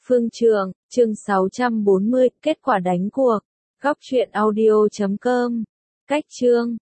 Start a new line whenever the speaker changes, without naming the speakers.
Phương Trường, chương 640, kết quả đánh cuộc. Góc truyện audio.com. Cách chương